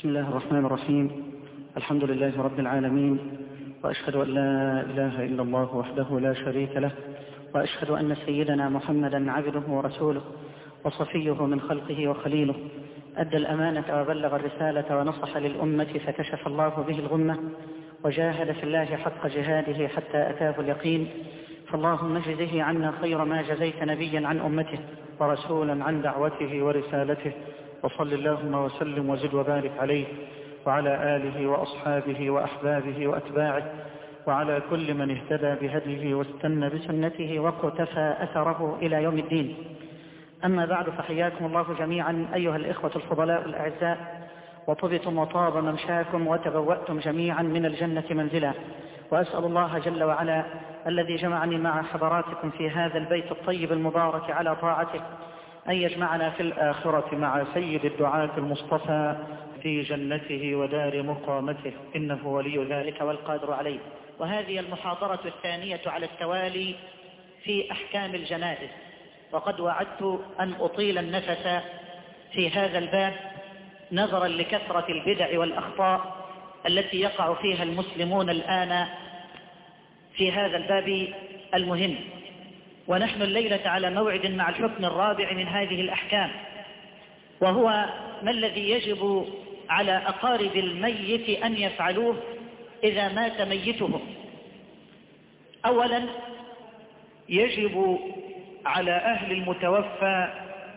بسم الله الرحمن الرحيم. الحمد لله رب العالمين، وأشهد أن لا إله إلا الله وحده لا شريك له، وأشهد أن سيدنا محمدا عبده ورسوله وصفيه من خلقه وخليله، أدى الأمانة وبلغ الرسالة ونصح للأمة فكشف الله به الغمة، وجاهد في الله حق جهاده حتى أتاه اليقين. فاللهم اجزه عنا خير ما جزيت نبيا عن أمته ورسولا عن دعوته ورسالته، وصل اللهم وسلم وزد وبارك عليه وعلى آله وأصحابه وأحبابه وأتباعه وعلى كل من اهتدى بهديه واستنى بسنته واقتفى أثره إلى يوم الدين. أما بعد، فحياكم الله جميعا أيها الإخوة الفضلاء الأعزاء، وطبتم وطاب ممشاكم وتبوأتم جميعا من الجنة منزلا. وأسأل الله جل وعلا الذي جمعني مع حضراتكم في هذا البيت الطيب المبارك على طاعته أن يجمعنا في الآخرة مع سيد الدعاة المصطفى في جنته ودار مقامته، إنه ولي ذلك والقادر عليه. وهذه المحاضرة الثانية على التوالي في أحكام الجنائز، وقد وعدت أن أطيل النفس في هذا الباب نظرا لكثرة البدع والأخطاء التي يقع فيها المسلمون الآن في هذا الباب المهم. ونحن الليلة على موعد مع الحكم الرابع من هذه الأحكام، وهو ما الذي يجب على أقارب الميت أن يفعلوه إذا مات ميتهم. أولا، يجب على أهل المتوفى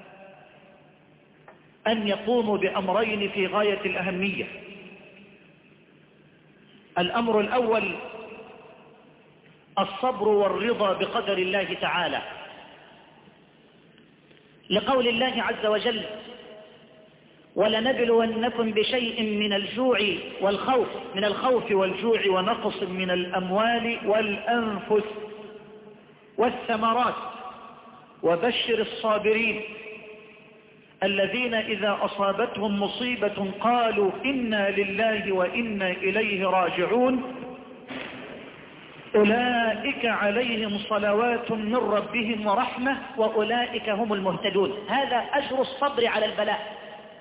أن يقوموا بأمرين في غاية الأهمية. الأمر الأول الصبر والرضا بقدر الله تعالى، لقول الله عز وجل: ولنبلونكم بشيء من الجوع والخوف، من الخوف والجوع ونقص من الأموال والأنفس والثمرات وبشر الصابرين الذين إذا أصابتهم مصيبة قالوا إنا لله وإنا إليه راجعون أولئك عليهم صلوات من ربهم ورحمة وأولئك هم المهتدون. هذا أجر الصبر على البلاء.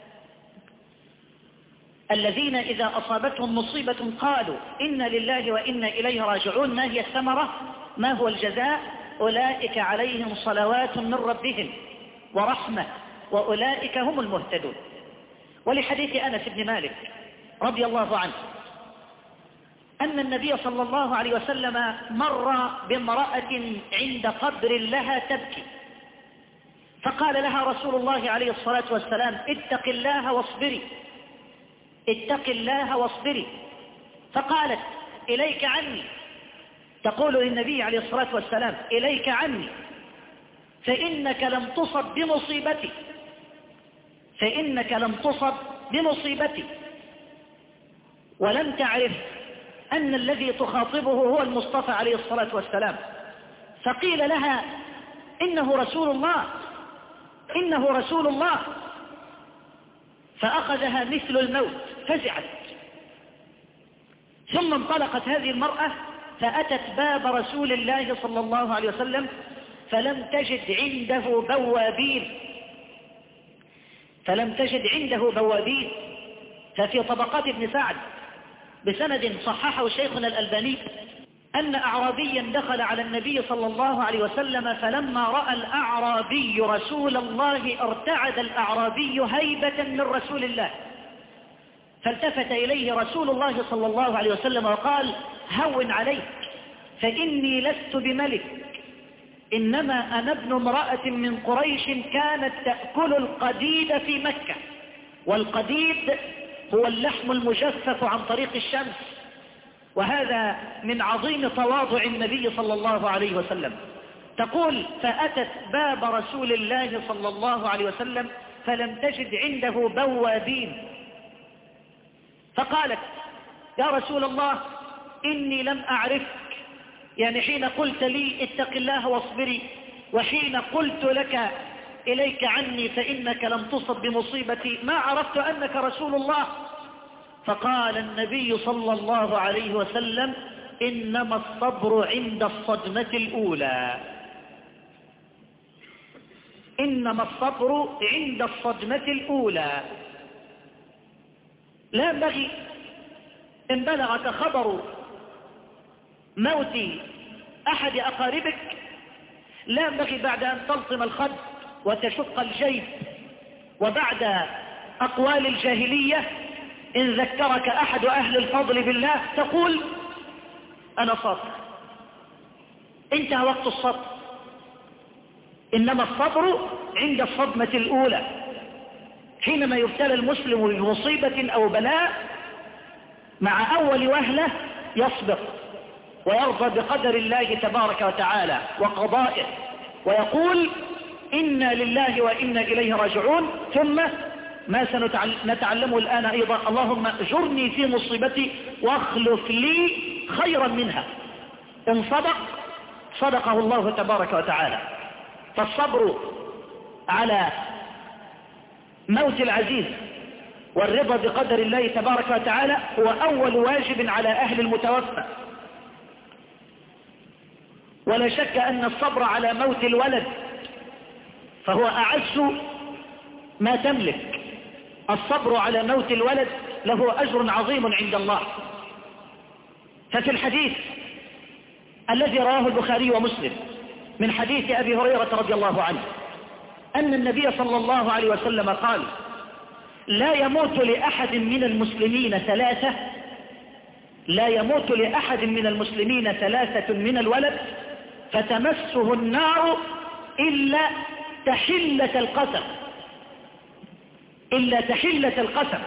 الذين إذا أصابتهم مصيبة قالوا إنا لله وإنا إليه راجعون. ما هي الثمرة؟ ما هو الجزاء؟ أولئك عليهم صلوات من ربهم ورحمة وأولئك هم المهتدون. ولحديث أنس بن مالك رضي الله عنه أن النبي صلى الله عليه وسلم مر بامرأة عند قبر لها تبكي، فقال لها رسول الله عليه الصلاة والسلام: اتق الله واصبري، اتق الله واصبري. فقالت: إليك عني، تقول للنبي عليه الصلاة والسلام: إليك عني، فإنك لم تصب بمصيبتي، فإنك لم تصب بمصيبتي. ولم تعرف أن الذي تخاطبه هو المصطفى عليه الصلاة والسلام. فقيل لها: إنه رسول الله، إنه رسول الله. فأخذها مثل الموت، فزعت. ثم انطلقت هذه المرأة فأتت باب رسول الله صلى الله عليه وسلم فلم تجد عنده بوابين، ففي طبقات ابن سعد بسند صححه شيخنا الألباني أن أعرابيا دخل على النبي صلى الله عليه وسلم، فلما رأى الأعرابي رسول الله ارتعد الأعرابي هيبة من رسول الله، فالتفت إليه رسول الله صلى الله عليه وسلم وقال: هون عليك، فإني لست بملك، إنما أنا ابن امرأة من قريش كانت تأكل القديد في مكة. والقديد هو اللحم المجفف عن طريق الشمس. وهذا من عظيم تواضع النبي صلى الله عليه وسلم. تقول: فأتت باب رسول الله صلى الله عليه وسلم فلم تجد عنده بوابين، فقالت: يا رسول الله، إني لم أعرفك، يعني حين قلت لي اتق الله واصبري، وحين قلت لك إليك عني فإنك لم تصب بمصيبتي، ما عرفت أنك رسول الله. فقال النبي صلى الله عليه وسلم: إنما الصبر عند الصدمة الأولى، إنما الصبر عند الصدمة الأولى. لا ينبغي إن بلغك خبر موت أحد أقاربك، لا ينبغي بعد أن تلطم الخد وتشق الجيب وبعد أقوال الجاهلية إن ذكرك أحد أهل الفضل بالله تقول أنا صابر. انتهى وقت الصبر. إنما الصبر عند الصدمة الأولى، حينما يبتلى المسلم بمصيبة أو بلاء مع أول وهلة يصبر ويرضى بقدر الله تبارك وتعالى وقضائه ويقول إنا لله وإنا إليه راجعون. ثم ما سنتعلمه الآن أيضا، اللهم اجرني في مصيبتي واخلف لي خيرا منها. إن صدقه الله تبارك وتعالى. فالصبر على موت العزيز والرضا بقدر الله تبارك وتعالى هو أول واجب على أهل المتوفى. ولا شك أن الصبر على موت الولد فهو أعز ما تملك. الصبر على موت الولد له أجر عظيم عند الله. ففي الحديث الذي رواه البخاري ومسلم من حديث أبي هريرة رضي الله عنه أن النبي صلى الله عليه وسلم قال لا يموت لأحد من المسلمين ثلاثة، لا يموت لأحد من المسلمين ثلاثة من الولد فتمسه النار إلا تحلة القسم، إلا تحلة القسم.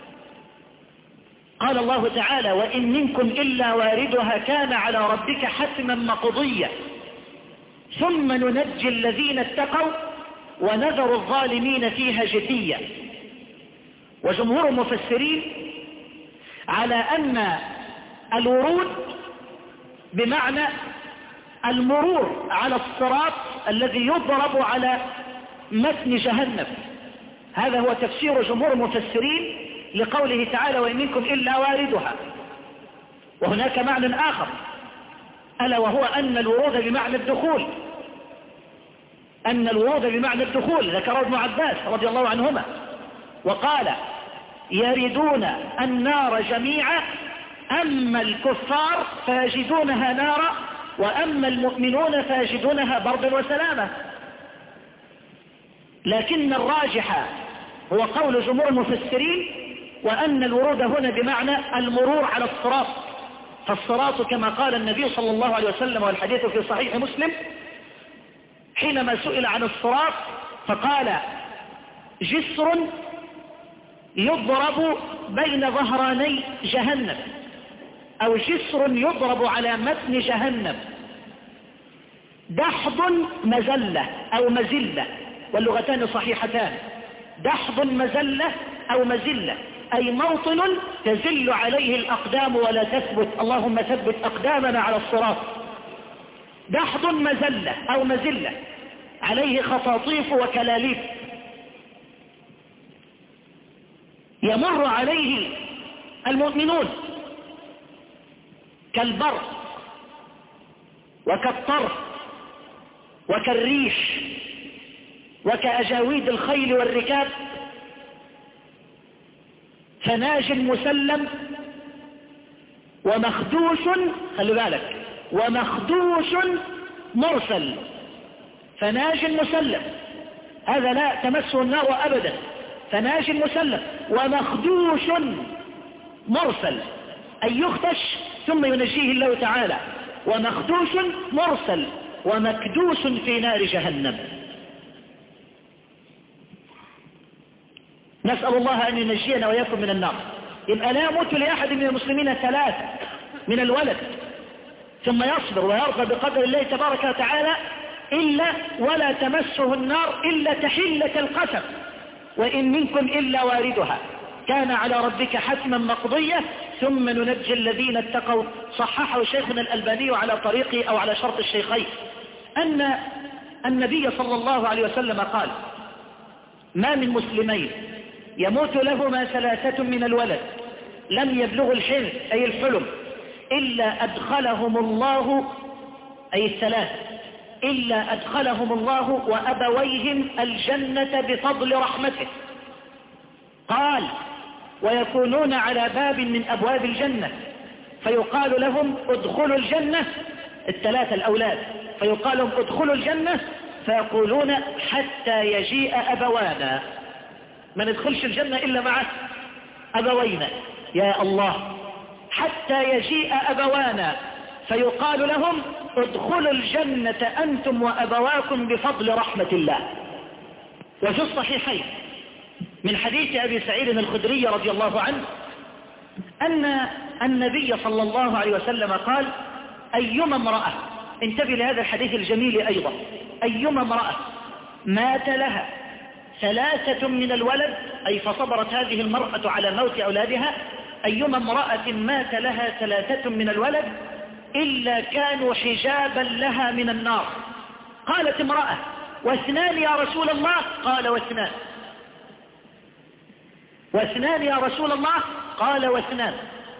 قال الله تعالى وإن منكم إلا واردها كان على ربك حتما مقضيا ثم ننجي الذين اتقوا ونذر الظالمين فيها جثيا. وجمهور المفسرين على أن الورود بمعنى المرور على الصراط الذي يضرب على متن جهنم. هذا هو تفسير جمهور المفسرين لقوله تعالى وإن منكم إلا واردها. وهناك معنى آخر ألا وهو أن الورود بمعنى الدخول، أن الورود بمعنى الدخول ذكره ابن عباس رضي الله عنهما وقال يردون النار جميعا أما الكفار فيجدونها نارا وأما المؤمنون فيجدونها بردا وسلاما. لكن الراجح هو قول جمهور المفسرين وأن الورود هنا بمعنى المرور على الصراط. فالصراط كما قال النبي صلى الله عليه وسلم والحديث في صحيح مسلم حينما سئل عن الصراط فقال جسر يضرب بين ظهراني جهنم أو جسر يضرب على متن جهنم دحض مزلة أو مزلة، واللغتان صحيحتان. دحض مزلة أو مزلة أي موطن تزل عليه الأقدام ولا تثبت، اللهم ثبت أقدامنا على الصراط. دحض مزلة أو مزلة عليه خطاطيف وكلاليف يمر عليه المؤمنون كالبرق وكالطرف وكالريش وكأجاويد الخيل والركاب، فناج مسلم ومخدوش، خلي بالك، ومخدوش مرسل. فناج مسلم هذا لا تمسه النار أبدا، فناج مسلم ومخدوش مرسل أي يخدش ثم ينجيه الله تعالى، ومخدوش مرسل ومكدوس في نار جهنم. نسأل الله أن ينجينا ويكون من النار. يبقى لا يموت لأحد من المسلمين ثلاثة من الولد ثم يصبر ويرضى بقدر الله تبارك وتعالى إلا ولا تمسه النار إلا تحلة القسم وإن منكم إلا واردها كان على ربك حتما مقضية ثم ننجي الذين اتقوا. صححه شيخنا الألباني على طريقه أو على شرط الشيخين أن النبي صلى الله عليه وسلم قال ما من مسلمين يموت لهما ثلاثة من الولد لم يبلغوا الحلم أي الحلم إلا أدخلهم الله، أي الثلاث، إلا أدخلهم الله وأبويهم الجنة بفضل رحمته. قال ويكونون على باب من أبواب الجنة، فيقال لهم ادخلوا الجنة، الثلاثة الأولاد، فيقال لهم ادخلوا الجنة، فيقولون حتى يجيء أبوانا، ما ندخلش الجنة إلا مع أبوينا، يا الله، حتى يجيء أبوانا، فيقال لهم ادخلوا الجنة أنتم وأبواكم بفضل رحمة الله. وفي الصحيحين من حديث أبي سعيد الخدري رضي الله عنه أن النبي صلى الله عليه وسلم قال: أيما امرأة، انتبه لهذا الحديث الجميل أيضا، أيما امرأة مات لها 3 من الولد، أي فصبرت هذه المرأة على موت أولادها، أيما امرأة مات لها 3 من الولد إلا كانوا حجابا لها من النار. قالت امرأة: واثنان يا رسول الله؟ قال: واثنان. واثنان يا رسول الله؟ قال: واثنان.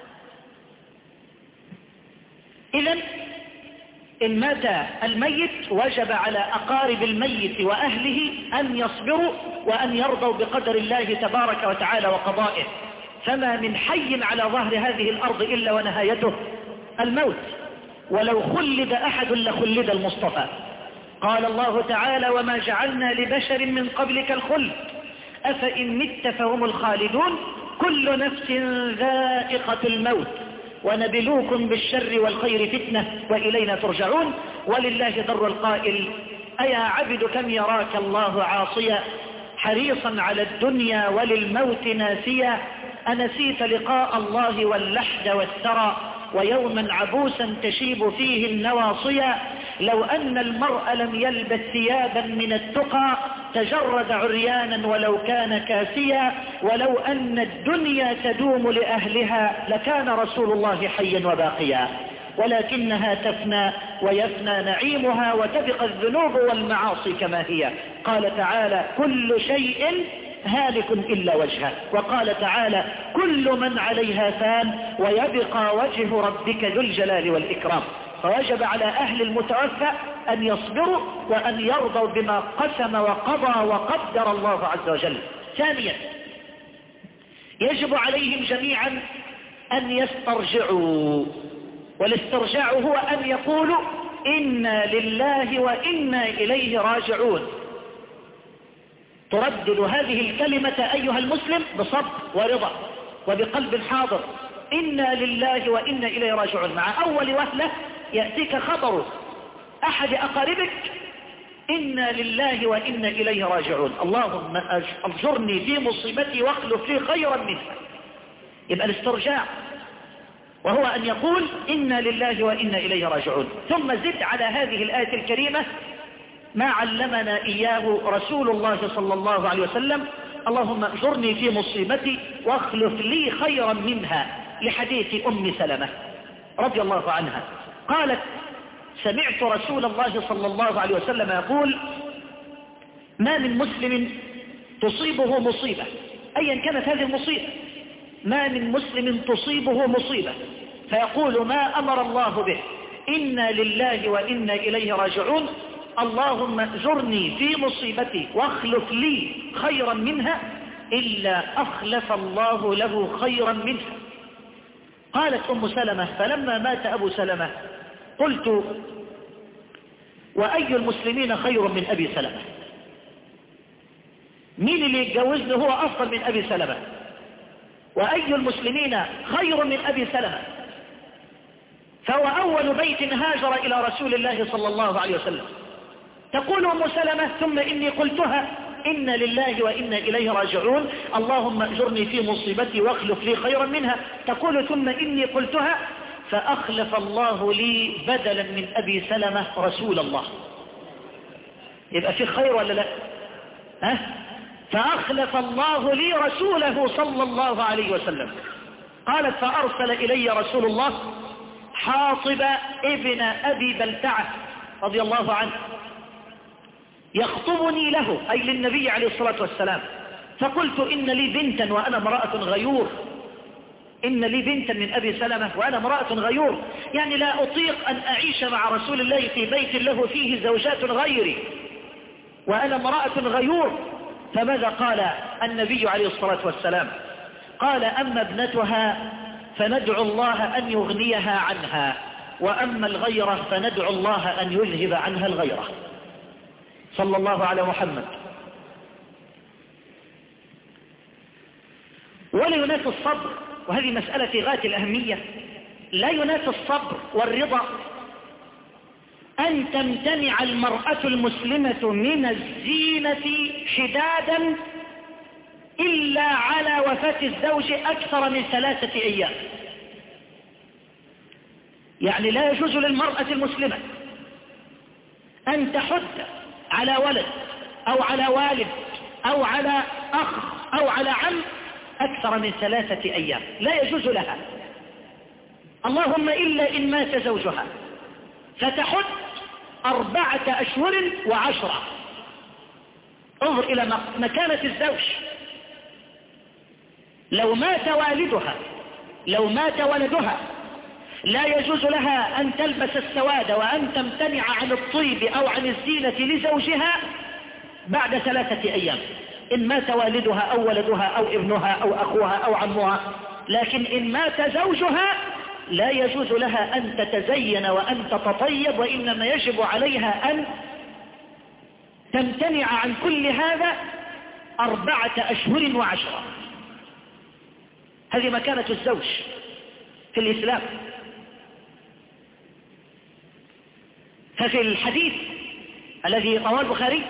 إذن إن مات الميت وجب على أقارب الميت وأهله أن يصبروا وأن يرضوا بقدر الله تبارك وتعالى وقضائه، فما من حي على ظهر هذه الأرض إلا ونهايته الموت، ولو خلد أحد لخلد المصطفى. قال الله تعالى: وما جعلنا لبشر من قبلك الخلد أفإن مت فهم الخالدون كل نفس ذائقة الموت ونبلوكم بالشر والخير فتنة وإلينا ترجعون. ولله در القائل: أيا عبد كم يراك الله عاصيا حريصا على الدنيا وللموت ناسيا، أنسيت لقاء الله واللحد والثرى ويوما عبوسا تشيب فيه النواصيا، لو أن المرء لم يلبس ثيابا من التقى تجرد عريانا ولو كان كاسيا، ولو أن الدنيا تدوم لأهلها لكان رسول الله حيا وباقيا، ولكنها تفنى ويفنى نعيمها وتبقى الذنوب والمعاصي كما هي. قال تعالى: كل شيء هالك إلا وجهه، وقال تعالى: كل من عليها فان ويبقى وجه ربك ذو الجلال والإكرام. فوجب على أهل المتوفى أن يصبروا وأن يرضوا بما قسم وقضى وقدر الله عز وجل. ثانيا، يجب عليهم جميعا أن يسترجعوا، والاسترجاع هو أن يقولوا: إنا لله وإنا إليه راجعون. تردد هذه الكلمة أيها المسلم بصبر ورضا وبقلب حاضر، إنا لله وإنا إليه راجعون. مع أول وهلة يأتيك خبر أحد أقاربك: إنا لله وإنا إليه راجعون، اللهم أجرني في مصيبتي واخلف لي خيرا منها. يبقى الاسترجاع وهو أن يقول: إنا لله وإنا إليه راجعون. ثم زد على هذه الآية الكريمة ما علمنا إياه رسول الله صلى الله عليه وسلم: اللهم اجرني في مصيبتي واخلف لي خيرا منها، لحديث أم سلمة رضي الله عنها قالت: سمعت رسول الله صلى الله عليه وسلم يقول: ما من مسلم تصيبه مصيبة، أيا كانت هذه المصيبة، ما من مسلم تصيبه مصيبة فيقول ما أمر الله به، إنا لله وإنا إليه راجعون، اللهم اجرني في مصيبتي واخلف لي خيرا منها، إلا أخلف الله له خيرا منها. قالت أم سلمة: فلما مات أبو سلمة قلت: وأي المسلمين خير من أبي سلمة؟ مين اللي يتجوزني هو أفضل من أبي سلمة؟ وأي المسلمين خير من أبي سلمة؟ فهو أول بيت هاجر إلى رسول الله صلى الله عليه وسلم. تقول أم سلمة: ثم إني قلتها: إنا لله وإنا إليه راجعون، اللهم اجرني في مصيبتي واخلف لي خيرا منها. تقول: ثم إني قلتها فأخلف الله لي بدلا من أبي سلمة رسول الله. يبقى في خير ولا لا؟ فأخلف الله لي رسوله صلى الله عليه وسلم. قالت: فأرسل إلي رسول الله حاطب ابن أبي بلتعة رضي الله عنه يخطبني له، أي للنبي عليه الصلاة والسلام. فقلت: إن لي بنتا وأنا امرأة غيور، إن لي بنتا من أبي سلمة وأنا امرأة غيور، يعني لا أطيق أن أعيش مع رسول الله في بيت له فيه زوجات غيري وأنا امرأة غيور. فماذا قال النبي عليه الصلاة والسلام؟ قال أما ابنتها فندعو الله أن يغنيها عنها، وأما الغيرة فندعو الله أن يذهب عنها الغيرة. صلى الله على محمد. ولا ينافي الصبر، وهذه مسألة في غاية الأهمية، لا ينافي الصبر والرضا أن تمتنع المرأة المسلمة من الزينة حدادا إلا على وفاة الزوج أكثر من 3 أيام. يعني لا يجوز للمرأة المسلمة أن تحد على ولد أو على والد أو على أخ أو على عم أكثر من 3 أيام، لا يجوز لها، اللهم إلا إن مات زوجها، فتحد 4 أشهر و10. انظر إلى مكانة الزوج. لو مات والدها، لو مات ولدها، لا يجوز لها أن تلبس السواد وأن تمتنع عن الطيب أو عن الزينة لزوجها بعد 3 أيام، إن مات والدها أو ولدها أو ابنها أو أخوها أو عمها. لكن إن مات زوجها لا يجوز لها أن تتزين وأن تتطيب، وإنما يجب عليها أن تمتنع عن كل هذا 4 أشهر و10. هذه مكانة الزوج في الإسلام. ففي الحديث الذي رواه البخاري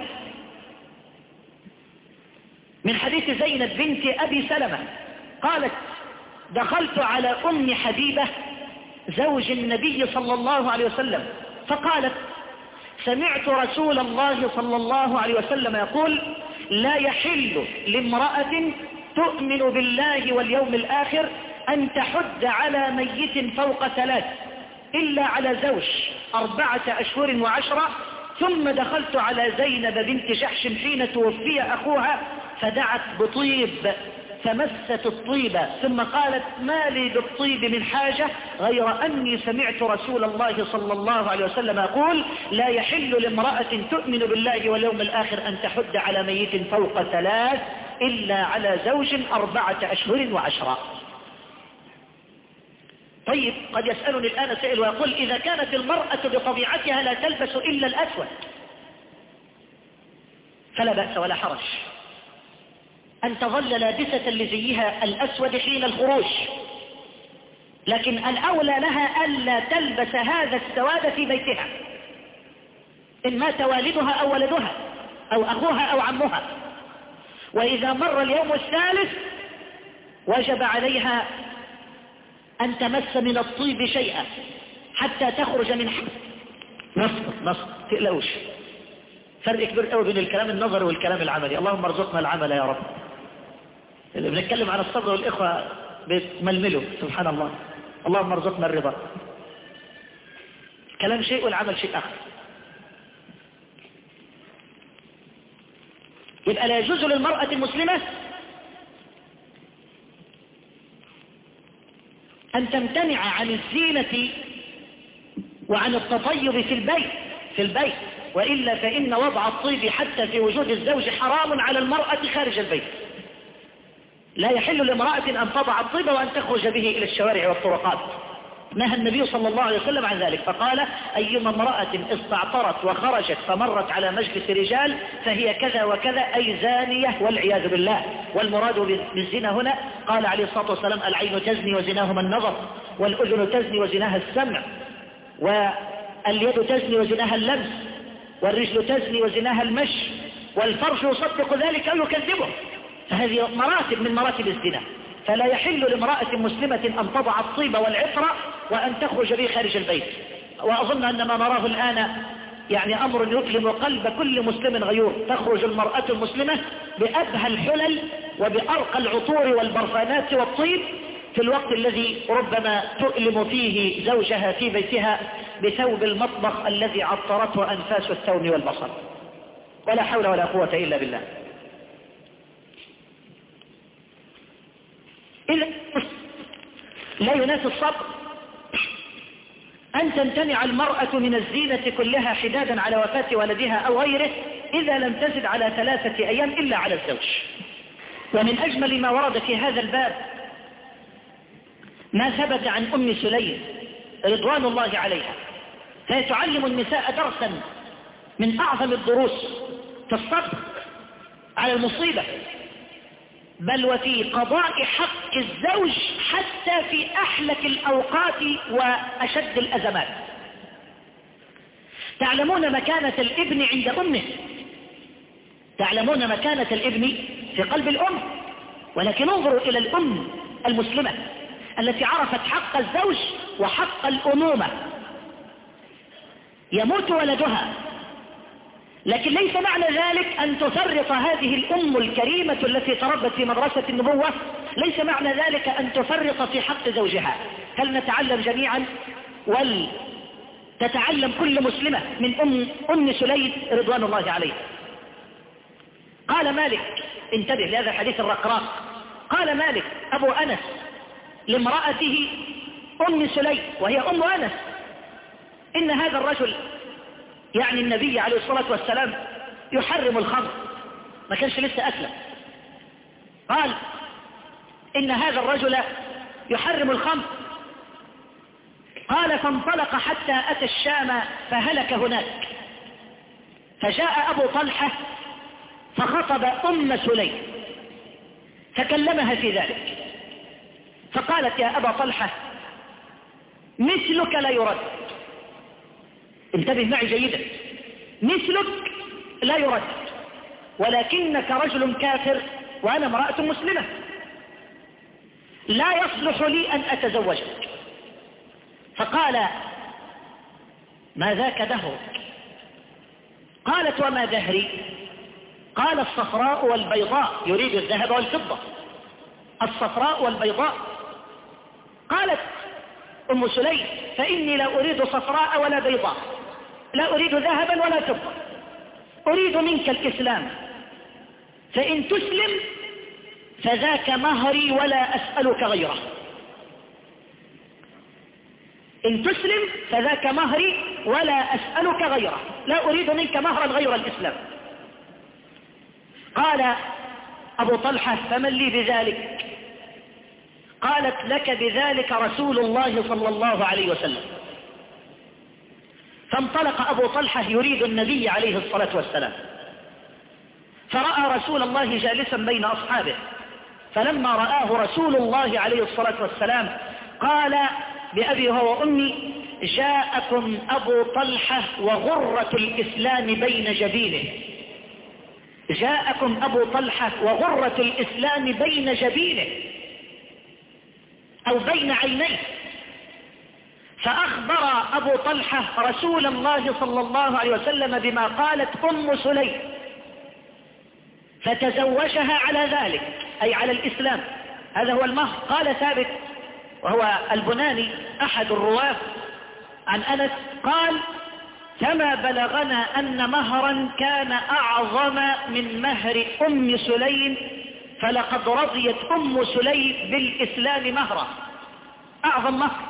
من حديث زينب بنت أبي سلمة قالت: دخلت على أم حبيبة زوج النبي صلى الله عليه وسلم فقالت: سمعت رسول الله صلى الله عليه وسلم يقول: لا يحل لامرأة تؤمن بالله واليوم الآخر أن تحد على ميت فوق 3 إلا على زوج 4 أشهر و10. ثم دخلت على زينب بنت جحش حين توفي أخوها فدعت بطيب فمست الطيب ثم قالت: ما لي بالطيب من حاجة غير أني سمعت رسول الله صلى الله عليه وسلم يقول: لا يحل لامرأة تؤمن بالله واليوم الآخر أن تحد على ميت فوق 3 إلا على زوج 4 أشهر و10. طيب، قد يسألني الآن سائل ويقول: إذا كانت المرأة بطبيعتها لا تلبس إلا الأسود فلا بأس ولا حرج أن تظل لابسة لزيها الأسود حين الخروج، لكن الأولى لها ألا تلبس هذا السواد في بيتها إن مات والدها أو ولدها أو أخوها أو عمها. وإذا مر اليوم الثالث وجب عليها أن تمس من الطيب شيئا حتى تخرج من نصر تقلوش. فرق كبير قوي بين الكلام النظري والكلام العملي. اللهم ارزقنا العمل يا رب. اللي بنتكلم عن الصبر والإخوة بتململه سبحان الله. اللهم ارزقنا الرضا. كلام شيء والعمل شيء آخر. يبقى لا يجوز للمرأة المسلمة أن تمتنع عن الزينة وعن التطيب في البيت، وإلا فإن وضع الطيب حتى في وجود الزوج حرام على المرأة خارج البيت. لا يحل لامرأة أن تضع الطيب وأن تخرج به إلى الشوارع والطرقات. نهى النبي صلى الله عليه وسلم عن ذلك فقال: أيما امرأة استعطرت وخرجت فمرت على مجلس رجال فهي كذا وكذا، أي زانية والعياذ بالله. والمراد بالزنا هنا قال عليه الصلاة والسلام: العين تزني وزناهما النظر، والأذن تزني وزناها السمع، واليد تزني وزناها اللمس، والرجل تزني وزناها المشي، والفرج يصدق ذلك أو يكذبه. فهذه مراتب من مراتب الزنا. فلا يحل لامرأة مسلمة أن تضع الطيب والعطر وأن تخرج به خارج البيت. وأظن أن ما نراه الآن يعني أمر يؤلم قلب كل مسلم غيور. تخرج المرأة المسلمة بأبهى الحلل وبأرقى العطور والبرفانات والطيب في الوقت الذي ربما تؤلم فيه زوجها في بيتها بثوب المطبخ الذي عطرته أنفاس الثوم والبصر. ولا حول ولا قوة إلا بالله. إذا لا ينافي الصبر أن تمتنع المرأة من الزينة كلها حدادا على وفاة ولدها أو غيره إذا لم تزد على 3 أيام إلا على الزوج. ومن أجمل ما ورد في هذا الباب ما ثبت عن أم سليم رضوان الله عليها، فهي تعلم النساء درسا من أعظم الدروس في الصبر على المصيبة، بل وفي قضاء حق الزوج حتى في أحلك الأوقات وأشد الأزمات. تعلمون مكانة الابن عند أمه، تعلمون مكانة الابن في قلب الأم، ولكن انظروا إلى الأم المسلمة التي عرفت حق الزوج وحق الأمومة. يموت ولدها، لكن ليس معنى ذلك أن تفرط هذه الأم الكريمة التي تربت في مدرسة النبوة، ليس معنى ذلك أن تفرط في حق زوجها. فلنتعلم جميعا ولتتعلم كل مسلمة من أم سليم رضوان الله عليها. قال مالك، انتبه لهذا الحديث الرقراق، قال مالك أبو أنس لامرأته أم سليم وهي أم أنس: إن هذا الرجل، يعني النبي عليه الصلاة والسلام، يحرم الخمر، ما كانش لسه أسلم. قال: إن هذا الرجل يحرم الخمر. قال: فانطلق حتى أتى الشام فهلك هناك، فجاء أبو طلحة فخطب أم سليم فكلمها في ذلك، فقالت: يا أبا طلحة، مثلك لا يرد. انتبه معي جيدا، مثلك لا يرد، ولكنك رجل كافر وأنا امرأة مسلمة، لا يصلح لي أن أتزوجك. فقال: ما ذاك دهرك؟ قالت: وما دهري؟ قال: الصفراء والبيضاء، يريد الذهب والفضة، الصفراء والبيضاء. قالت أم سليم: فإني لا أريد صفراء ولا بيضاء، لا أريد ذهبا ولا فضة، أريد منك الإسلام، فإن تسلم فذاك مهري ولا أسألك غيره. إن تسلم فذاك مهري ولا أسألك غيره، لا أريد منك مهرا غير الإسلام. قال أبو طلحة: فمن لي بذلك؟ قالت: لك بذلك رسول الله صلى الله عليه وسلم. فانطلق أبو طلحة يريد النبي عليه الصلاة والسلام، فرأى رسول الله جالسا بين أصحابه، فلما رآه رسول الله عليه الصلاة والسلام قال بأبي هو وأمي: جاءكم أبو طلحة وغرة الإسلام بين جبينه، جاءكم أبو طلحة وغرة الإسلام بين جبينه أو بين عينيه. فأخبر أبو طلحة رسول الله صلى الله عليه وسلم بما قالت أم سليم، فتزوجها على ذلك، أي على الإسلام. هذا هو المهر. قال ثابت وهو البناني أحد الرواة عن أنس قال: فما بلغنا أن مهرا كان أعظم من مهر أم سليم، فلقد رضيت أم سليم بالإسلام مهرا، أعظم مهر.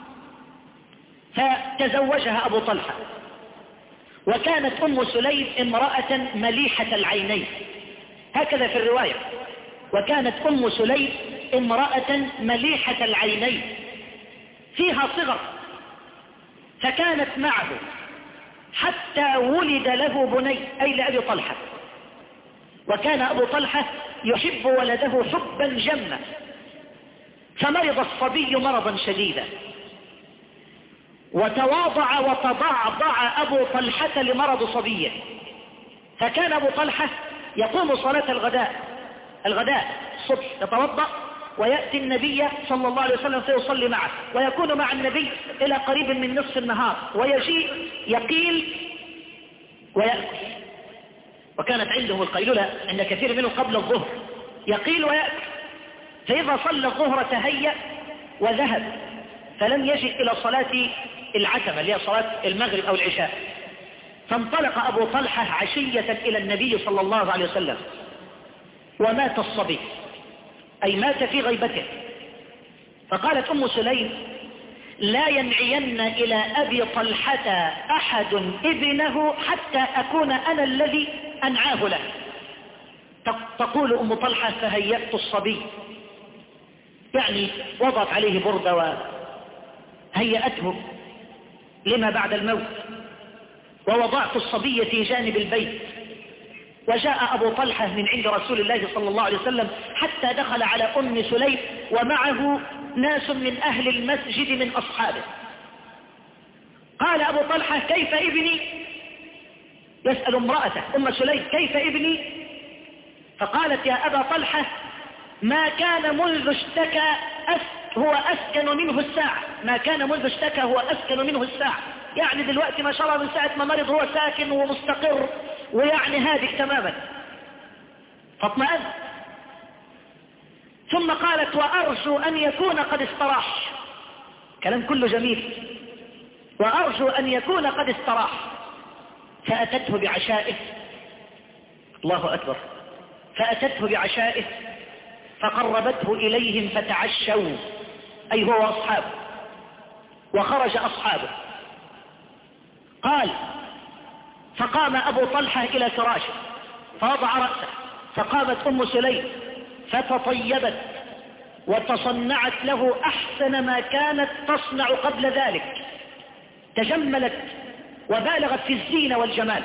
فتزوجها أبو طلحة، وكانت أم سليم امرأة مليحة العينين، هكذا في الرواية، وكانت أم سليم امرأة مليحة العينين فيها صغر، فكانت معه حتى ولد له بني، أي لأبي طلحة. وكان أبو طلحة يحب ولده حبا جما، فمرض الصبي مرضا شديدا، وتواضع وتضعضع أبو طلحة لمرض صبيه، فكان أبو طلحة يقوم صلاة الغداء الصبح، يتوضأ ويأتي النبي صلى الله عليه وسلم فيصلي معه، ويكون مع النبي إلى قريب من نصف النهار، ويجيء يقيل ويأكل، وكانت عندهم القيلولة عند كثير منهم قبل الظهر، يقيل ويأكل. فإذا صلى الظهر تهيأ وذهب، فلم يجد إلى صلاة العتمة اللي هي صلاة المغرب أو العشاء، فانطلق أبو طلحة عشية إلى النبي صلى الله عليه وسلم، ومات الصبي، أي مات في غيبته. فقالت أم سليم: لا ينعين إلى أبي طلحة أحد ابنه حتى أكون أنا الذي أنعاه له. تقول أم طلحة: فهيأت الصبي يعني وضعت عليه بردة وهيأته لما بعد الموت، ووضعت الصبي في جانب البيت، وجاء أبو طلحة من عند رسول الله صلى الله عليه وسلم حتى دخل على أم سليم ومعه ناس من أهل المسجد من أصحابه. قال أبو طلحة: كيف ابني؟ يسأل امرأته أم سليم: كيف ابني؟ فقالت: يا أبا طلحة ما كان منذ اشتكى هو أسكن منه الساعة، ما كان منذ اشتكى هو أسكن منه الساعة، يعني دلوقتي ما شاء الله من ساعة ما مرض هو ساكن ومستقر ويعني هادئ تماما. فاطمأن. ثم قالت: وأرجو أن يكون قد استراح. كلام كله جميل. وأرجو أن يكون قد استراح. فأتته بعشائه. الله أكبر. فأتته بعشائه فقربته إليهم فتعشوا، أي هو وأصحابه، وخرج أصحابه. قال: فقام أبو طلحة إلى فراشه فوضع رأسه، فقامت أم سليم فتطيبت وتصنعت له أحسن ما كانت تصنع قبل ذلك، تجملت وبالغت في الزينة والجمال.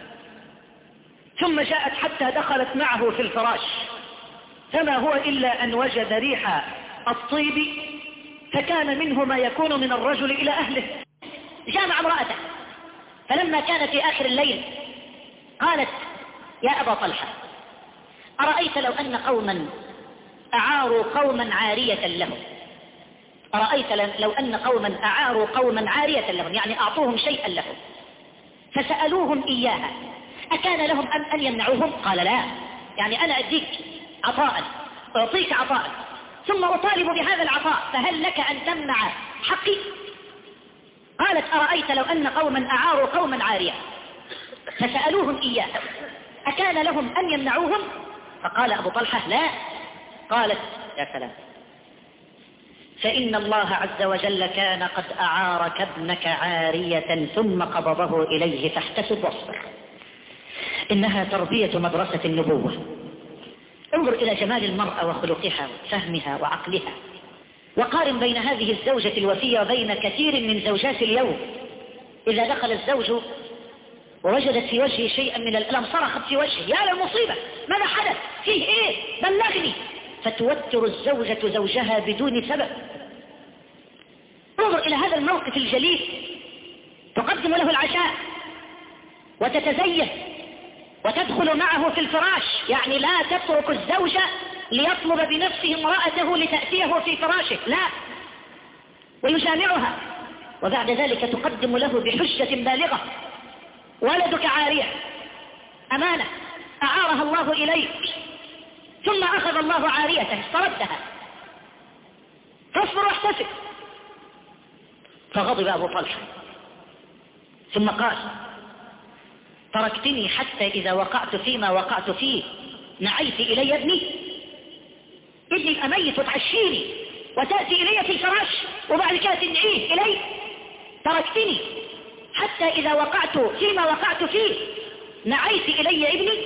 ثم جاءت حتى دخلت معه في الفراش، فما هو إلا أن وجد ريح الطيب، فكان منه ما يكون من الرجل إلى أهله. جامع امرأته، فلما كان في آخر الليل قالت: يا أبا طلحة أرأيت لو أن قوما أعاروا قوما عارية لهم، أرأيت لو أن قوما أعاروا قوما عارية لهم، يعني أعطوهم شيئا لهم فسألوهم إياها، أكان لهم أن يمنعوهم؟ قال: لا، يعني أنا أديك عطاء، أعطيك عطاء ثم أطالب بهذا العطاء، فهل لك أن تمنع حقي؟ قالت: أرأيت لو أن قوما أعاروا قوما عارية فسألوهم إياها، أكان لهم أن يمنعوهم؟ فقال أبو طلحة: لا. قالت: يا سلام، فإن الله عز وجل كان قد أعارك ابنك عارية ثم قبضه إليه فاحتسب واصبر. إنها تربية مدرسة النبوة. انظر إلى جمال المرأة وخلقها وفهمها وعقلها، وقارن بين هذه الزوجة الوفية وبين كثير من زوجات اليوم. إذا دخل الزوج ووجدت في وجهه شيئا من الألم صرخت في وجهه: يا للمصيبة، ماذا حدث؟ فيه إيه؟ بلغني. فتوتر الزوجة زوجها بدون سبب. انظر إلى هذا الموقف الجليل، تقدم له العشاء وتتزين وتدخل معه في الفراش، يعني لا تترك الزوجة ليطلب بنفسه امرأته لتأتيه في فراشه، لا، ويجامعها، وبعد ذلك تقدم له بحجة بالغة: ولدك عارية، أمانة أعارها الله إليك، ثم أخذ الله عاريته استردها، فاصبر واحتسب. فغضب أبو طلحة ثم قال: تركتني حتى إذا وقعت فيما وقعت فيه نعيت إلي ابني الأميت وتعشيني وتأتي إلي في الفراش وبعد كده تنعيه إلي؟ تركتني حتى إذا وقعت فيما وقعت فيه نعيت إلي ابني؟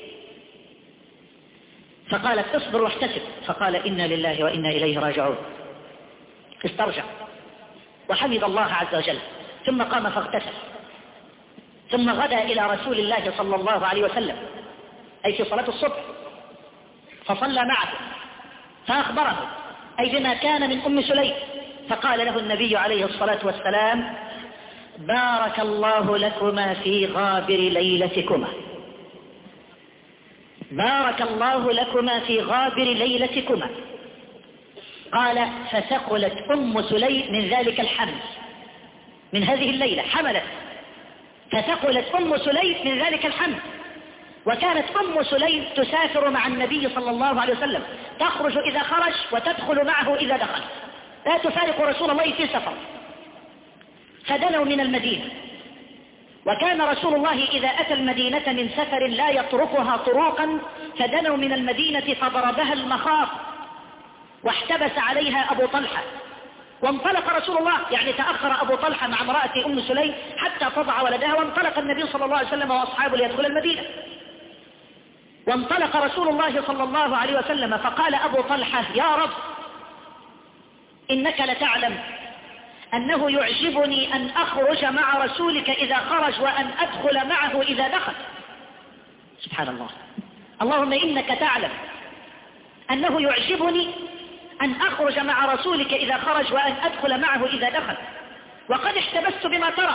فقالت: اصبر واحتسب. فقال: إنا لله وإنا إليه راجعون. استرجع وحمد الله عز وجل، ثم قام فاغتسل، ثم غدا إلى رسول الله صلى الله عليه وسلم، أي في صلاة الصبح، فصلى معه فأخبره أي بما كان من أم سليم. فقال له النبي عليه الصلاة والسلام: بارك الله لكما في غابر ليلتكما، بارك الله لكما في غابر ليلتكما. قال: فثقلت أم سليم من ذلك الحمل، من هذه الليلة حملت، فثقلت أم سليم من ذلك الحمل. وكانت أم سليم تسافر مع النبي صلى الله عليه وسلم، تخرج إذا خرج وتدخل معه إذا دخل، لا تفارق رسول الله في سفر. فدنوا من المدينة، وكان رسول الله إذا أتى المدينة من سفر لا يطرقها طروقا، فدنوا من المدينة فضربها المخاض واحتبس عليها أبو طلحة، وانطلق رسول الله، يعني تأخر أبو طلحة مع امرأة أم سليم حتى تضع ولدها، وانطلق النبي صلى الله عليه وسلم وأصحابه ليدخل المدينة. وانطلق رسول الله صلى الله عليه وسلم، فقال أبو طلحة: يا رب، إنك لتعلم أنه يعجبني أن أخرج مع رسولك إذا خرج وأن أدخل معه إذا دخل. سبحان الله. اللهم إنك تعلم أنه يعجبني أن أخرج مع رسولك إذا خرج وأن أدخل معه إذا دخل، وقد احتبست بما ترى.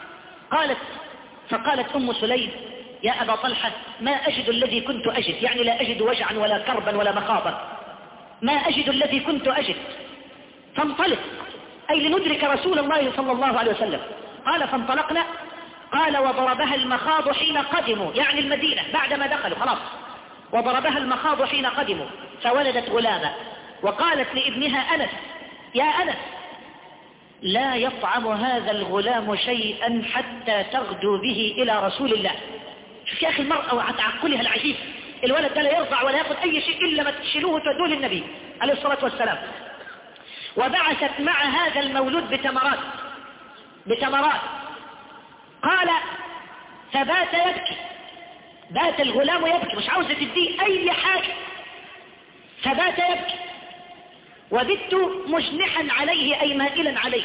فقالت أم سليم: يا أبا طلحة، ما أجد الذي كنت أجد، يعني لا أجد وجعا ولا كربا ولا مخاضا، ما أجد الذي كنت أجد، فانطلق، أي لندرك رسول الله صلى الله عليه وسلم. قال: فانطلقنا. قال: وضربها المخاض حين قدموا، يعني المدينة بعدما دخلوا خلاص، وضربها المخاض حين قدموا فولدت غلاما، وقالت لابنها أنس: يا أنس، لا يطعم هذا الغلام شيئا حتى تغدو به إلى رسول الله. شوف يا أخي المرأة وتعقلها العجيب، الولد ده لا يرضع ولا يأخذ أي شيء إلا ما تشيلوه وتودوه للنبي عليه الصلاة والسلام. وبعثت مع هذا المولود بتمرات. قال: فبات يبكي، بات الغلام يبكي، مش عاوزة تديه أي حاجة، فبات يبكي. وبت مجنحا عليه، أي مائلا عليه،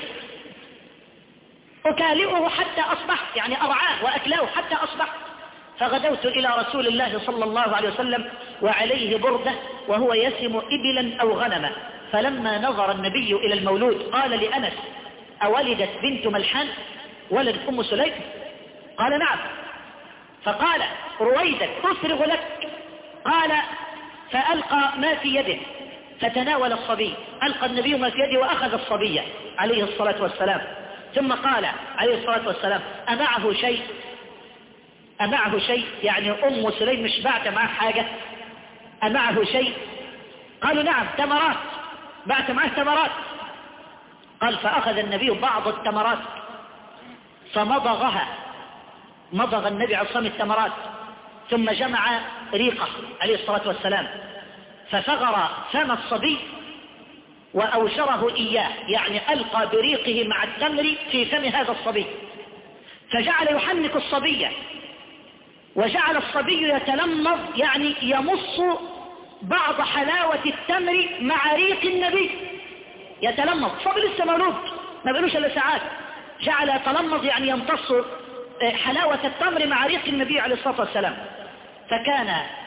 أكالئه حتى أصبحت، يعني أرعاه وأكلاه حتى أصبحت. فغدوت إلى رسول الله صلى الله عليه وسلم وعليه بردة وهو يسم إبلا أو غنما. فلما نظر النبي إلى المولود قال لأنس: أولدت بنت ملحان، ولد أم سليم؟ قال: نعم. فقال: رويدك أفرغ لك. قال: فألقى ما في يده فتناول الصبي، ألقى النبي ما في يده وأخذ الصبي عليه الصلاة والسلام. ثم قال عليه الصلاة والسلام: أمعه شيء؟ أمعه شيء يعني أم سليم مش بعت معه حاجة، أمعه شيء؟ قالوا: نعم، تمرات، بعت معه تمرات. قال: فأخذ النبي بعض التمرات فمضغها، مضغ النبي عليه الصلاة والسلام التمرات، ثم جمع ريقه عليه الصلاة والسلام ففغر فم الصبي وأوشره إياه، يعني ألقى بريقه مع التمر في فم هذا الصبي، فجعل يحنك الصبي، وجعل الصبي يتلمض، يعني يمص بعض حلاوة التمر مع ريق النبي، يتلمض. صبي لسه مولود ما بقلوش إلا ساعات، جعل يتلمض يعني يمتص حلاوة التمر مع ريق النبي عليه الصلاة والسلام. فكان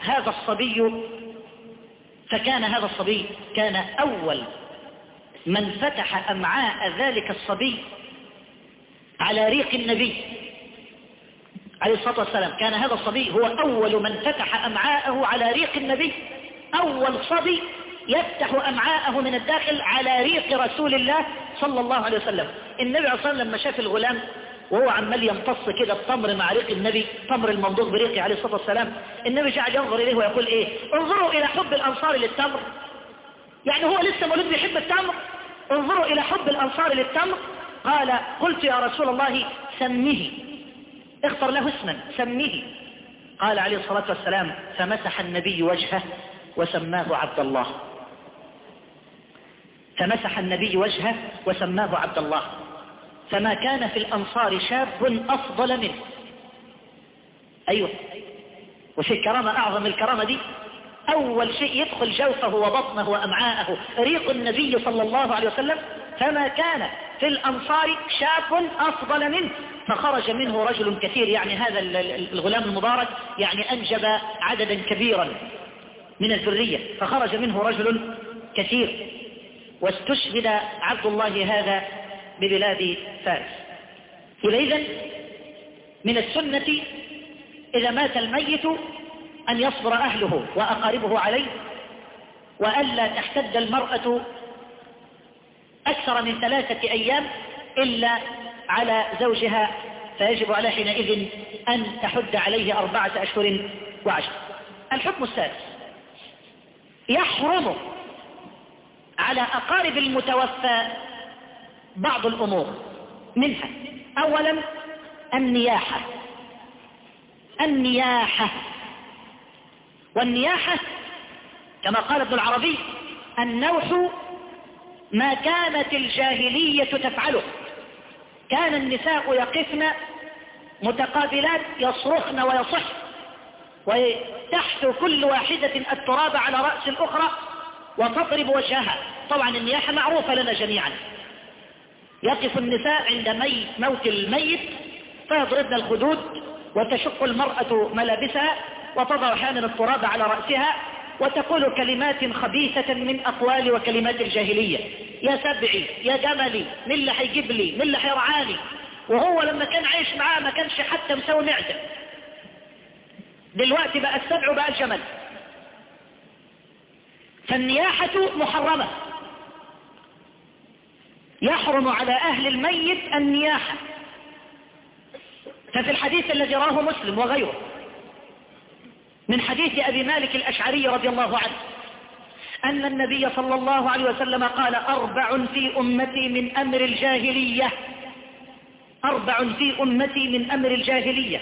هذا الصبي كان أول من فتح أمعاء ذلك الصبي على ريق النبي عليه الصلاة والسلام. كان هذا الصبي هو أول من فتح أمعاءه على ريق النبي، أول صبي يفتح أمعاءه من الداخل على ريق رسول الله صلى الله عليه وسلم. النبي عليه الصلاة والسلام لما شاف الغلام وهو عمال يمتص كده التمر مع ريق النبي، تمر الممضوغ بريقه عليه الصلاة والسلام، النبي جعل ينظر إليه ويقول: إيه؟ انظروا إلى حب الأنصار للتمر، يعني هو لسه مولود بيحب التمر، انظروا إلى حب الأنصار للتمر. قال: قلت يا رسول الله سمه، اختر له اسما، سمه. قال عليه الصلاة والسلام: فمسح النبي وجهه وسماه عبد الله، فمسح النبي وجهه وسماه عبد الله، فما كان في الأنصار شاب أفضل منه. أيوة، وفي الكرامة أعظم الكرامة دي، أول شيء يدخل جوفه وبطنه وأمعاءه ريق النبي صلى الله عليه وسلم، فما كان في الأنصار شاب أفضل منه، فخرج منه رجل كثير، يعني هذا الغلام المبارك يعني أنجب عددا كبيرا من الذرية، فخرج منه رجل كثير. واستشهد عبد الله هذا ببلاد فارس. إذن من السنة إذا مات الميت أن يصبر أهله وأقاربه عليه، وألا تحتد المرأة أكثر من 3 أيام إلا على زوجها، فيجب على حينئذ أن تحد عليه 4 أشهر و10. الحكم السادس: يحرم على أقارب المتوفى بعض الأمور، منها أولا النياحة. والنياحة كما قال ابن العربي: النوح ما كانت الجاهلية تفعله، كان النساء يقفن متقابلات يصرخن ويصح، وتحث كل واحدة التراب على رأس الأخرى وتضرب وجهها طبعا النياحة معروفة لنا جميعا. يقف النساء عند موت الميت فيضربن الخدود وتشق المرأة ملابسها وتضع أحيانا التراب على رأسها وتقول كلمات خبيثة من أقوال وكلمات الجاهلية. يا سبعي، يا جملي، من اللي هيجيب لي، من اللي هيرعاني. وهو لما كان عايش معاه ما كانش حتى مسوي معدة. دلوقتي بقى السبع وبقى الجمل. فالنياحة محرمة، يحرم على أهل الميت النياحة. ففي الحديث الذي رواه مسلم وغيره من حديث أبي مالك الأشعري رضي الله عنه أن النبي صلى الله عليه وسلم قال: 4 في أمتي من أمر الجاهلية، 4 في أمتي من أمر الجاهلية